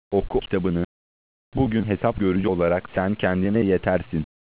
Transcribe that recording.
Oku kitabını. Bugün hesap görücü olarak sen kendine yetersin.